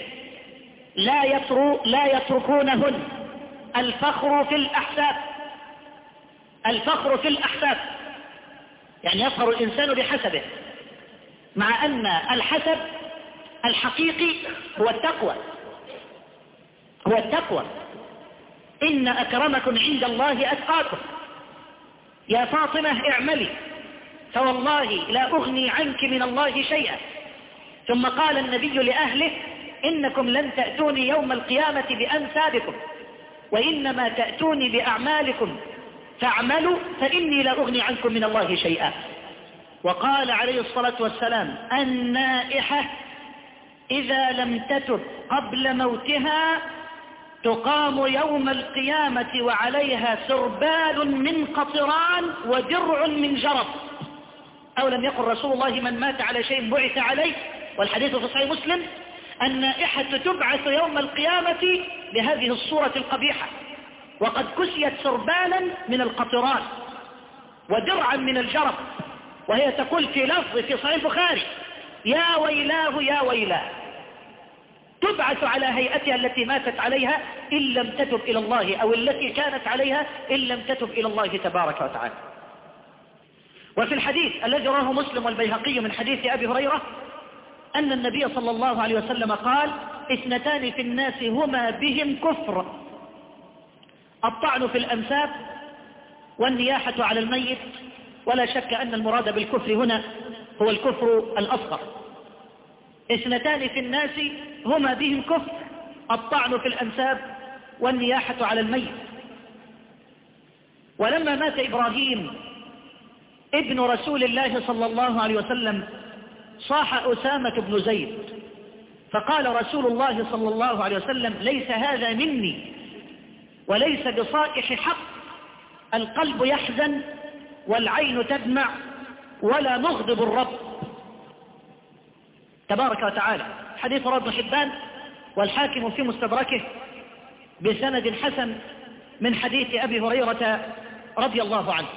لا يتركونهن: الفخر في الأحساب. الفخر في الأحساب يعني يفخر الإنسان بحسبه، مع أن الحسب الحقيقي هو التقوى. هو التقوى. إن أكرمكم عند الله أتقاكم. يا فاطمة اعملي فوالله لا أغني عنك من الله شيئا. ثم قال النبي لأهله: إنكم لن تأتوني يوم القيامة بأنسابكم وإنما تأتوني بأعمالكم فاعملوا فإني لا أغني عنكم من الله شيئا. وقال عليه الصلاة والسلام: النائحة إذا لم تتب قبل موتها تقام يوم القيامة وعليها سربال من قطران ودرع من جرب. أو لم يقل رسول الله: من مات على شيء بعث عليه. والحديث في صحيح مسلم: النائحة تبعث يوم القيامة بهذه الصورة القبيحة وقد كسيت سربالا من القطران ودرعا من الجرب. وهي تقول في لفظ في صحيح البخاري: يا ويلاه يا ويلاه. تبعث على هيئتها التي ماتت عليها إن لم تتب إلى الله، أو التي كانت عليها إن لم تتب إلى الله تبارك وتعالى. وفي الحديث الذي رواه مسلم والبيهقي من حديث أبي هريرة أن النبي صلى الله عليه وسلم قال: 2 في الناس هما بهم كفر: الطعن في الأنساب والنياحة على الميت. ولا شك أن المراد بالكفر هنا هو الكفر الأصغر. 2 في الناس هما بهم كفر: الطعن في الأنساب والنياحة على الميت. ولما مات إبراهيم ابن رسول الله صلى الله عليه وسلم صاح أسامة بن زيد، فقال رسول الله صلى الله عليه وسلم: ليس هذا مني وليس بصائح حق، القلب يحزن والعين تدمع ولا نغضب الرب تبارك وتعالى. حديث رواه ابن حبان والحاكم في مستدركه بسند حسن من حديث أبي هريرة رضي الله عنه.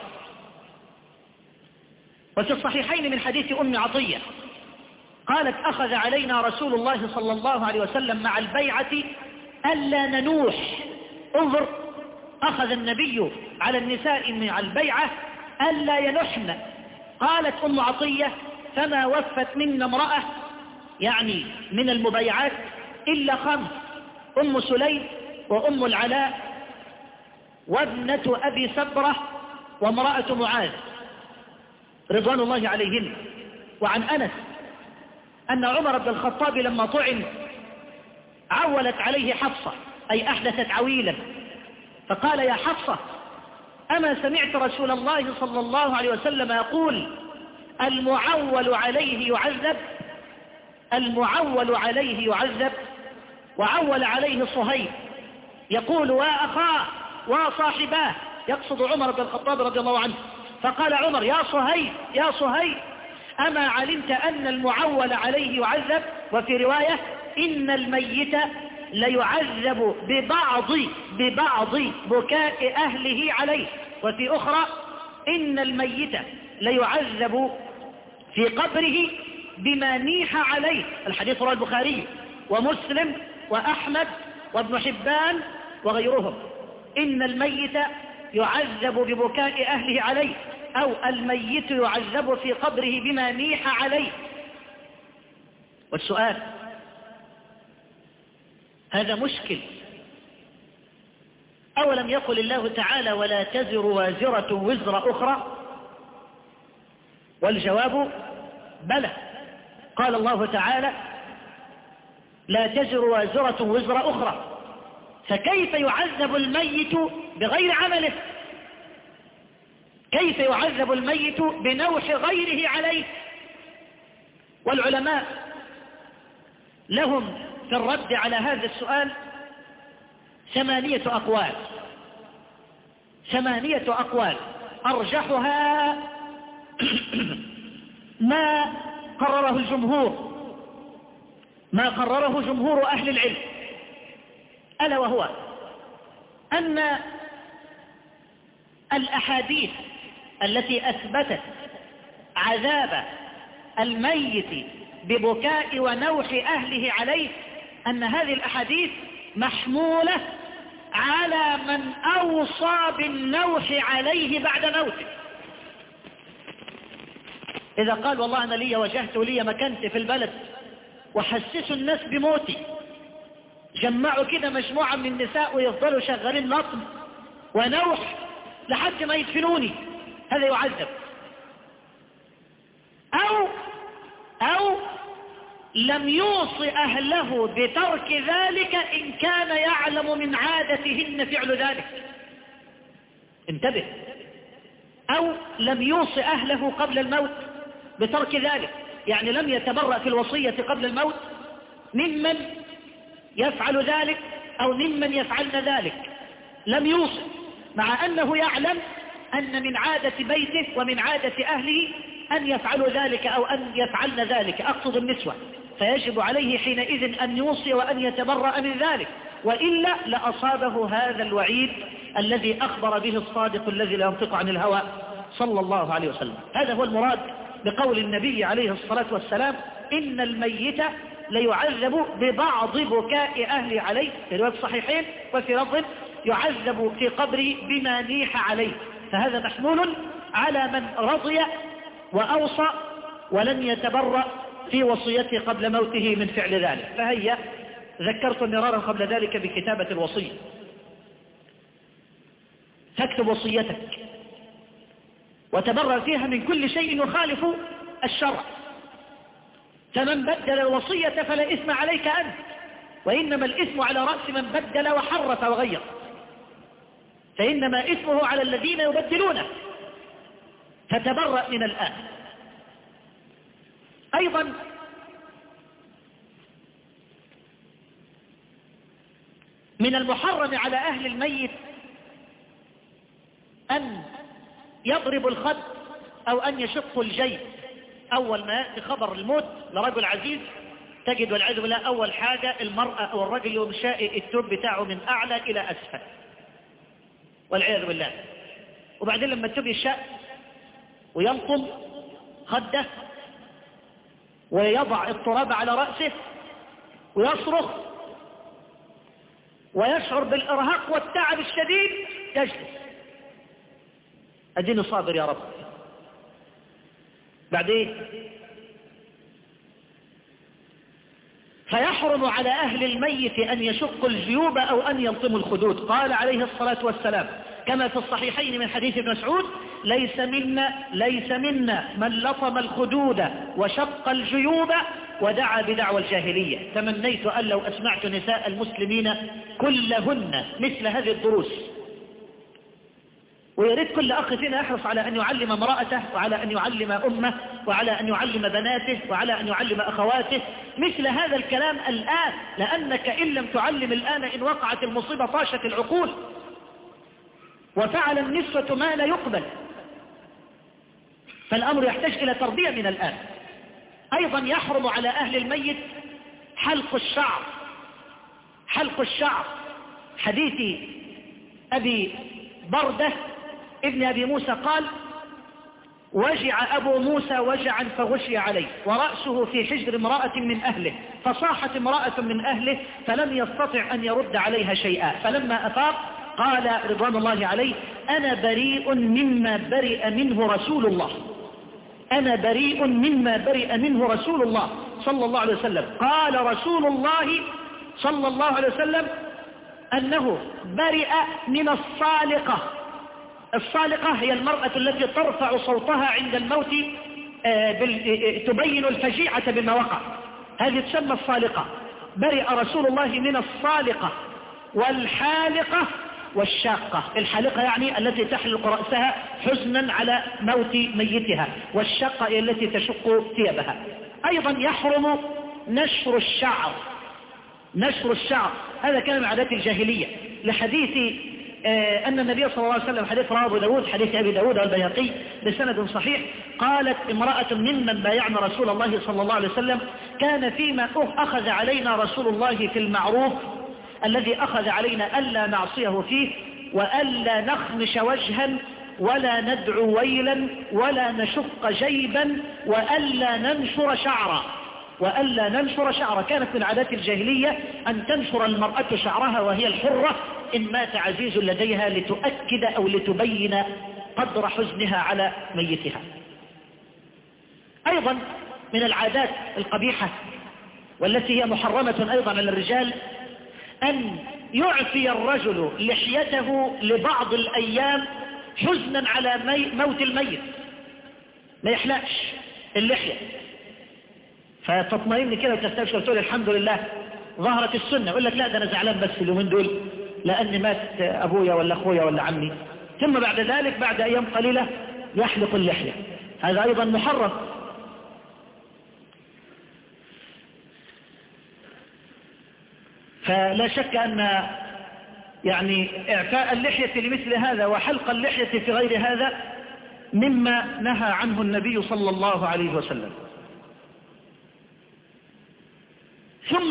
وفي الصحيحين من حديث أم عطية قالت: أخذ علينا رسول الله صلى الله عليه وسلم مع البيعة ألا ننوح. انظر، أخذ النبي على النساء مع البيعة ألا ينحن. قالت أم عطية: فما وفت منا امرأة، يعني من المبيعات، إلا 5: أم سليم وأم العلاء وابنة أبي سبرة وامرأة معاذ رضوان الله عليهم. وعن أنس أن عمر بن الخطاب لما طعن عولت عليه حفصة، أي أحدثت عويلا، فقال: يا حفصة، أما سمعت رسول الله صلى الله عليه وسلم يقول: المعول عليه يعذب؟ المعول عليه يعذب. وعول عليه صهيب يقول: وأخاه وصاحباه، يقصد عمر بن الخطاب رضي الله عنه. فقال عمر: يا صهيب يا صهيب، أما علمت أن المعول عليه يعذب؟ وفي رواية: إن الميت ليعذب ببعض بكاء أهله عليه. وفي أخرى: إن الميت ليعذب في قبره بما نيح عليه. الحديث رواه البخاري ومسلم وأحمد وابن حبان وغيرهم. إن الميت يعذب ببكاء أهله عليه، أو الميت يعذب في قبره بما نيح عليه. والسؤال: هذا مشكل. أولم يقل الله تعالى: ولا تزر وازرة وزر أخرى؟ والجواب بلى. قال الله تعالى لا تزر وازرة وزر أخرى، فكيف يعذب الميت بغير عمله؟ كيف يعذب الميت بنوح غيره عليه؟ والعلماء لهم في الرد على هذا السؤال 8 أقوال، 8 أقوال أرجحها ما قرره الجمهور، ما قرره جمهور أهل العلم، ألا وهو أن الأحاديث التي أثبتت عذاب الميت ببكاء ونوح أهله عليه، أن هذه الأحاديث محمولة على من أوصى بالنوح عليه بعد موته. إذا قال والله أنا لي وجهت ولي مكانتي في البلد وحسسوا الناس بموتي، جمعوا كده مجموعة من النساء ويفضلوا شغالين لطم ونوح لحد ما يدفنوني، هذا يعذب. أو لم يوصي أهله بترك ذلك إن كان يعلم من عادتهن فعل ذلك. انتبه، أو لم يوصي أهله قبل الموت بترك ذلك، يعني لم يتبرأ في الوصية قبل الموت ممن يفعل ذلك أو ممن يفعلن ذلك، لم يوصي، مع أنه يعلم أن من عادة بيته ومن عادة أهله أن يفعلوا ذلك أو أن يفعلن ذلك، أقصد النسوة، فيجب عليه حينئذ أن يوصي وأن يتبرأ من ذلك، وإلا لأصابه هذا الوعيد الذي أخبر به الصادق الذي لا ينطق عن الهوى صلى الله عليه وسلم. هذا هو المراد بقول النبي عليه الصلاة والسلام إن الميت ليعذب ببعض بكاء أهله عليه، في رواية الصحيحين وفي لفظ يعذب في قبره بما نيح عليه. فهذا محمول على من رضي وأوصى ولن يتبرأ في وصيته قبل موته من فعل ذلك. فهيا ذكرت مرارا قبل ذلك بكتابة الوصية، فاكتب وصيتك وتبرأ فيها من كل شيء يخالف الشرع، فمن بدل الوصية فلا إثم عليك أنت، وإنما الإثم على رأس من بدل وحرف وغير، فإنما إثمه على الذين يبدلونه، فتبرأ من الآن. أيضا من المحرم على أهل الميت أن يضرب الخد أو أن يشق الجيب. أول ما يأتي خبر الموت لرجل عزيز تجد والعياذ بالله أول حاجة المرأة أو الرجل يوم شائق الثوب بتاعه من أعلى إلى أسفل والعياذ بالله، وبعدين لما الثوب يشق ويلطم خده ويضع التراب على رأسه ويصرخ ويشعر بالإرهاق والتعب الشديد، تجلس أديني صابر يا رب. بعدين فيحرم على أهل الميت أن يشقوا الجيوب أو أن يلطموا الخدود. قال عليه الصلاة والسلام كما في الصحيحين من حديث ابن مسعود ليس منا من لطم الخدود وشق الجيوب ودعا بدعوى الجاهلية. تمنيت أن لو أسمعت نساء المسلمين كلهن مثل هذه الدروس، ويريد كل أخ فينا يحرص على أن يعلم امرأته وعلى أن يعلم أمه وعلى أن يعلم بناته وعلى أن يعلم أخواته مثل هذا الكلام الآن، لأنك إن لم تعلم الآن إن وقعت المصيبة طاشت العقول وفعل النسوة ما لا يقبل، فالأمر يحتاج إلى تربية من الآن. أيضا يحرم على أهل الميت حلق الشعر. حلق الشعر حديث أبي بردة ابن أبي موسى قال وجع أبو موسى وجعا فغشي عليه ورأسه في حجر امرأة من أهله، فصاحت امرأة من أهله فلم يستطع أن يرد عليها شيئا، فلما أفاق قال رضوان الله عليه أنا بريء مما برئ منه رسول الله، أنا بريء مما برئ منه رسول الله صلى الله عليه وسلم. قال رسول الله صلى الله عليه وسلم أنه برئ من الصالقة. الصالقة هي المرأة التي ترفع صوتها عند الموت تبين الفجيعة بما وقع، هذه تسمى الصالقة. برئ رسول الله من الصالقة والحالقة والشاقة. الحالقة يعني التي تحلق رأسها حزنا على موت ميتها، والشاقة التي تشق ثيابها. أيضا يحرم نشر الشعر. نشر الشعر هذا كان من عادات الجاهلية، لحديث أن النبي صلى الله عليه وسلم، حديث رواه أبو داود، حديث أبي داود والبيهقي بسند صحيح، قالت امرأة ممن بايعنا رسول الله صلى الله عليه وسلم: كان فيما أخذ علينا رسول الله في المعروف الذي أخذ علينا ألا نعصيه فيه، وألا نخمش وجها، ولا ندعو ويلا، ولا نشق جيبا، وألا ننشر شعرا. وألا ننشر شعرا. كانت من عادات الجاهلية أن تنشر المرأة شعرها وهي الحرة إن مات عزيز لديها، لتؤكد أو لتبين قدر حزنها على ميتها. أيضا من العادات القبيحة والتي هي محرمة أيضا على الرجال أن يعفي الرجل لحيته لبعض الأيام حزنا على موت الميت، ما يحلقش اللحية، فتطمئن كده وتستبشر تقول الحمد لله ظهرت السنة. يقول لك لا ده أنا زعلان بس اليومين دول لأن مات أبويا ولا أخويا ولا عمي، ثم بعد ذلك بعد أيام قليلة يحلق اللحية. هذا أيضا محرم. فلا شك أن يعني إعفاء اللحية لمثل هذا وحلق اللحية في غير هذا مما نهى عنه النبي صلى الله عليه وسلم. ثم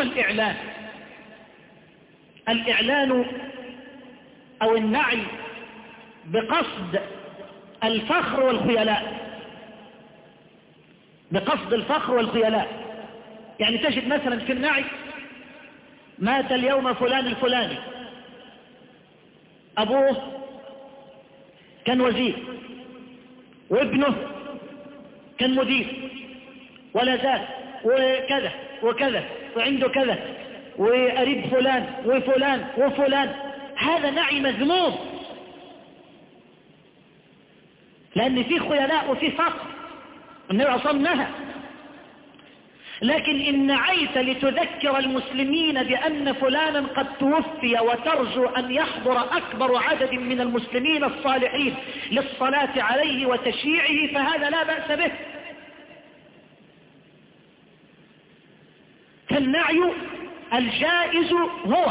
الإعلان أو النعي بقصد الفخر والخيلاء. بقصد الفخر والخيلاء، يعني تجد مثلا في النعي: مات اليوم فلان الفلاني، أبوه كان وزير، وابنه كان مدير، ولا زال، وكذا وكذا، وعنده كذا، وقريب فلان وفلان وفلان. هذا نعي مذموم، لأن فيه خيلاء وفيه فقر، النبي عصمناها. لكن إن نعيت لتذكر المسلمين بأن فلانا قد توفي وترجو أن يحضر أكبر عدد من المسلمين الصالحين للصلاة عليه وتشييعه، فهذا لا بأس به. فالنعي الجائز هو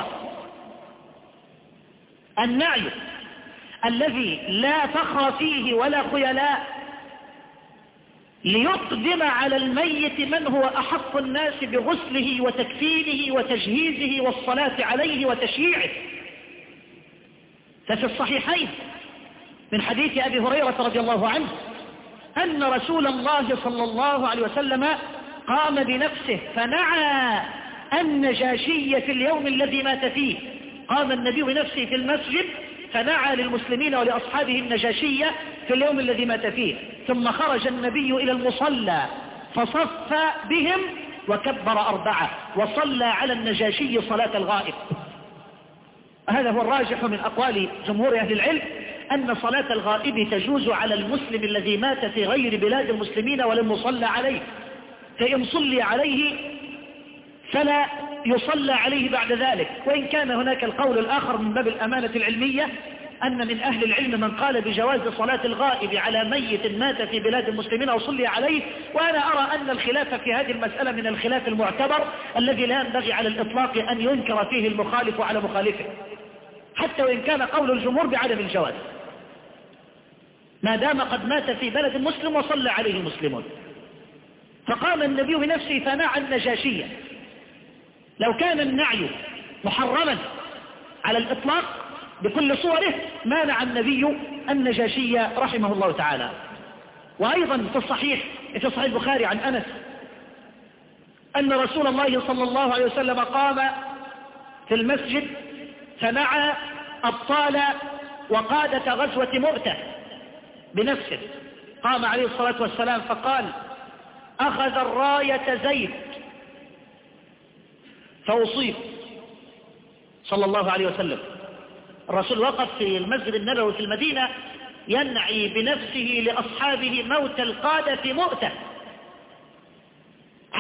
النعي الذي لا فخر فيه ولا خيلاء، ليقدم على الميت من هو أحق الناس بغسله وتكفينه وتجهيزه والصلاة عليه وتشييعه. ففي الصحيحين من حديث أبي هريرة رضي الله عنه أن رسول الله صلى الله عليه وسلم قام بنفسه فنعى النجاشي في اليوم الذي مات فيه. قام النبي بنفسه في المسجد فنعى للمسلمين ولأصحابه النجاشية في اليوم الذي مات فيه، ثم خرج النبي إلى المصلى فصف بهم وكبر 4 وصلى على النجاشي صلاة الغائب. هذا هو الراجح من أقوال جمهور أهل العلم، أن صلاة الغائب تجوز على المسلم الذي مات في غير بلاد المسلمين ولم يصلى عليه، فإن صلي عليه فلا يصلى عليه بعد ذلك. وإن كان هناك القول الآخر من باب الأمانة العلمية أن من أهل العلم من قال بجواز صلاة الغائب على ميت مات في بلاد المسلمين وصلي عليه، وأنا أرى أن الخلاف في هذه المسألة من الخلاف المعتبر الذي لا ينبغي على الإطلاق أن ينكر فيه المخالف على مخالفه، حتى وإن كان قول الجمهور بعدم الجواز، ما دام قد مات في بلد مسلم وصلى عليه المسلمون. فقام النبي بنفسه فنعى النجاشية. لو كان النعي محرما على الإطلاق بكل صوره ما نعى النبي النجاشية رحمه الله تعالى. وأيضا في صحيح البخاري عن أنس أن رسول الله صلى الله عليه وسلم قام في المسجد فنعى أبطال وقادة غزوة مؤتة بنفسه. قام عليه الصلاة والسلام فقال: أخذ الراية زيد فأصيب صلى الله عليه وسلم. الرسول وقف في المسجد النبوي في المدينة ينعي بنفسه لأصحابه موت القادة في مؤتة،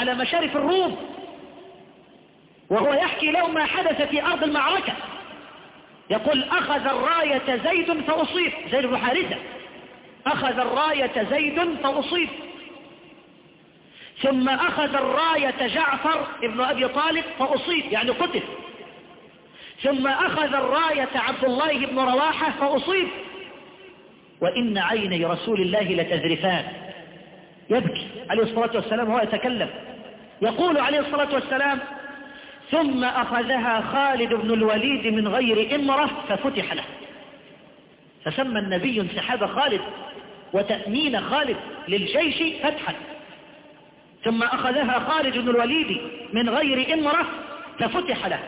على مشارف الروم وهو يحكي لهم ما حدث في أرض المعركة. يقول أخذ الراية زيد فأصيب، زيد بن حارثة أخذ الراية زيد فأصيب، ثم أخذ الراية جعفر ابن أبي طالب فأصيب يعني قتل، ثم أخذ الراية عبد الله بن رواحة فأصيب، وإن عيني رسول الله لتذرفان. يبكي عليه الصلاة والسلام وهو يتكلم، يقول عليه الصلاة والسلام ثم أخذها خالد بن الوليد من غير إمرة ففتح له. فسمى النبي انسحاب خالد وتأمين خالد للجيش فتحا. ثم أخذها خالد بن الوليد من غير إمرة ففتح له.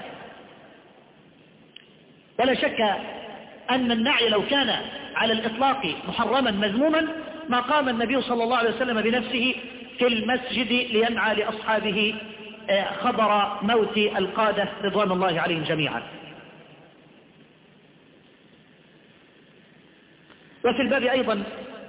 ولا شك أن النعي لو كان على الإطلاق محرما مذموما ما قام النبي صلى الله عليه وسلم بنفسه في المسجد لينعى لأصحابه خبر موت القادة رضوان الله عليهم جميعا. وفي الباب أيضا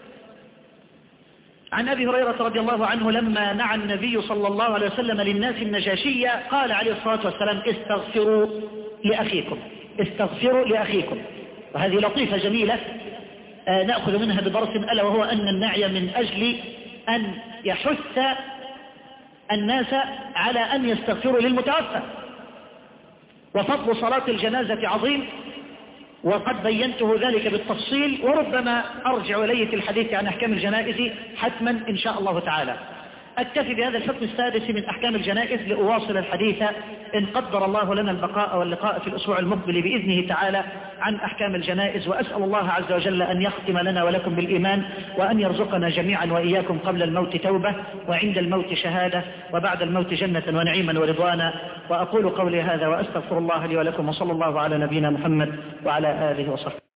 عن أبي هريرة رضي الله عنه لما نعى النبي صلى الله عليه وسلم للناس النجاشية قال عليه الصلاة والسلام استغفروا لأخيكم، استغفروا لأخيكم. وهذه لطيفة جميلة نأخذ منها بدرس، ألا وهو أن النعي من أجل أن يحث الناس على أن يستغفروا للمتوفى. وفضل صلاة الجنازة عظيم، وقد بينته ذلك بالتفصيل، وربما أرجع إليه في الحديث عن أحكام الجنائز حتما إن شاء الله تعالى. أكتفي بهذا الحكم السادس من أحكام الجنائز لأواصل الحديث إن قدر الله لنا البقاء واللقاء في الأسبوع المقبل بإذنه تعالى عن أحكام الجنائز. وأسأل الله عز وجل أن يختم لنا ولكم بالإيمان، وأن يرزقنا جميعا وإياكم قبل الموت توبة، وعند الموت شهادة، وبعد الموت جنة ونعيما ورضوانا. وأقول قولي هذا وأستغفر الله لي ولكم، وصلى الله على نبينا محمد وعلى آله وصحبه.